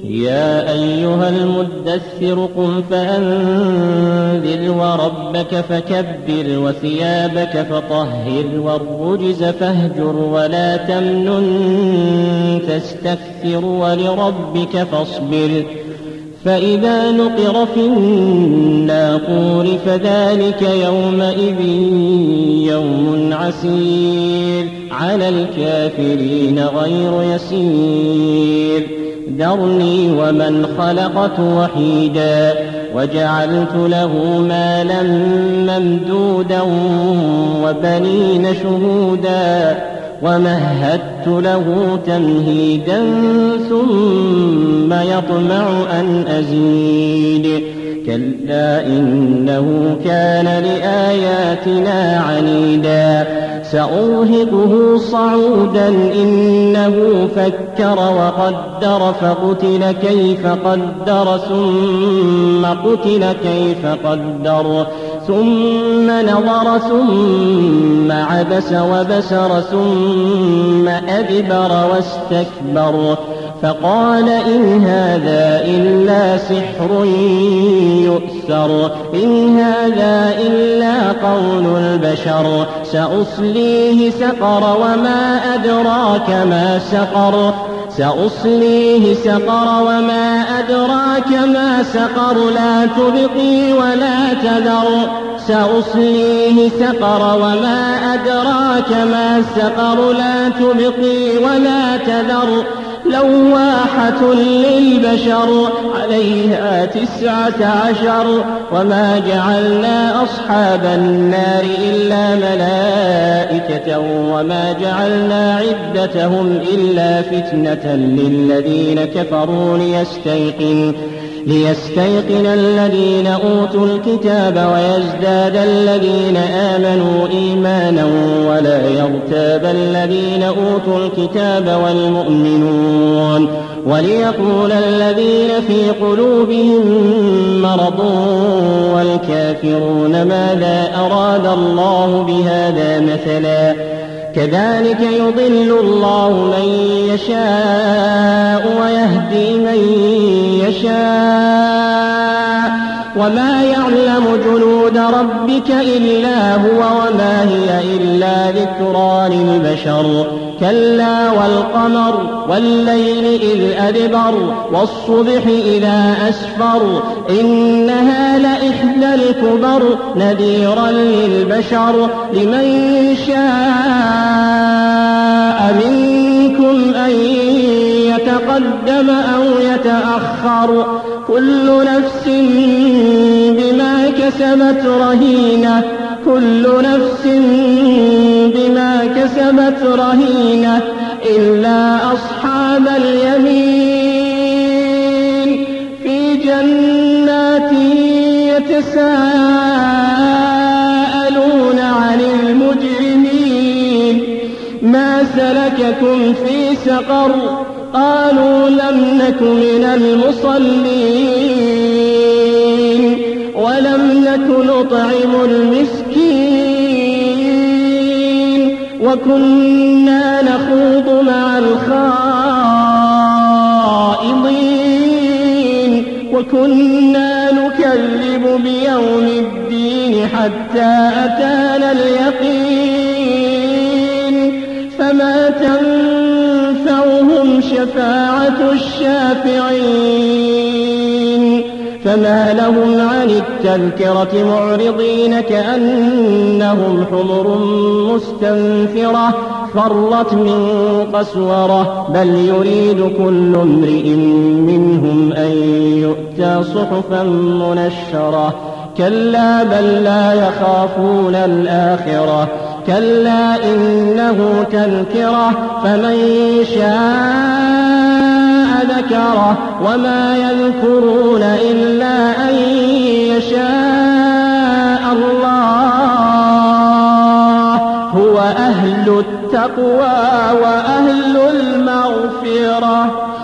يا أيها المدثر قم فأنذر وربك فكبر وثيابك فطهر والرجز فاهجر ولا تمنن تستكثر ولربك فاصبر فإذا نقر في الناقور فذلك يومئذ يوم عسير على الكافرين غير يسير ذرني ومن خلقت وحيدا وجعلت له مالا ممدودا وبنين شهودا ومهدت له تمهيدا ثم يطمع أن أزيد كلا إنه كان لآياتنا عنيدا سأرهقه صعودا إنه فكر وقدر فقتل كيف قدر ثم قتل كيف قدر ثم نظر ثم عبس وبسر ثم أدبر واستكبر فقال إن هذا إلا سحر يؤثر إن هذا إلا قول البشر سأصليه سقر وما أدراك ما سقر سأصليه سقر وما أدراك ما سقر لا تبقي ولا تذر سأصليه سقر وما أدراك ما سقر لا تبقي ولا تذر لواحة للبشر عليها 19 وما جعلنا أصحاب النار إلا ملائكة وما جعلنا عدتهم إلا فتنة للذين كفروا ليستيقن الذين أوتوا الكتاب ويزداد الذين آمنوا إيمانا ولا يرتاب الذين أوتوا الكتاب والمؤمنون وليقول الذين في قلوبهم مرض والكافرون ماذا أراد الله بهذا مثلا كذلك يضل الله من يشاء ويهدي من يشاء وما يعلم جنود ربك إلا هو وما هي إلا ذكرى للبشر كلا والقمر والليل إذ أدبر والصبح إذا أسفر إنها لإحدى الكبر نذيرا للبشر لمن شاء منكم أن يتقدم أو يتأخر كل نفس بما كسبت رهينة كل نفس بما كسبت رهينة إلا أصحاب اليمين في جنات يتساءلون عن المجرمين ما سلككم في سقر قالوا لم نك من المصلين ولم نك نطعم المسكين وكنا نخوض مع الخائضين وكنا نكذب بيوم الدين حتى أتانا اليقين فما تنفعهم شفاعة الشافعين فما لهم عن التذكرة معرضين كأنهم حمر مستنفرة فرت من قسورة بل يريد كل امرئ منهم أن يؤتى صحفا منشرة كلا بل لا يخافون الآخرة كلا إنه تذكرة فمن شاء ذكره وما يذكرون إلا أن يشاء الله هو أهل التقوى وأهل المغفرة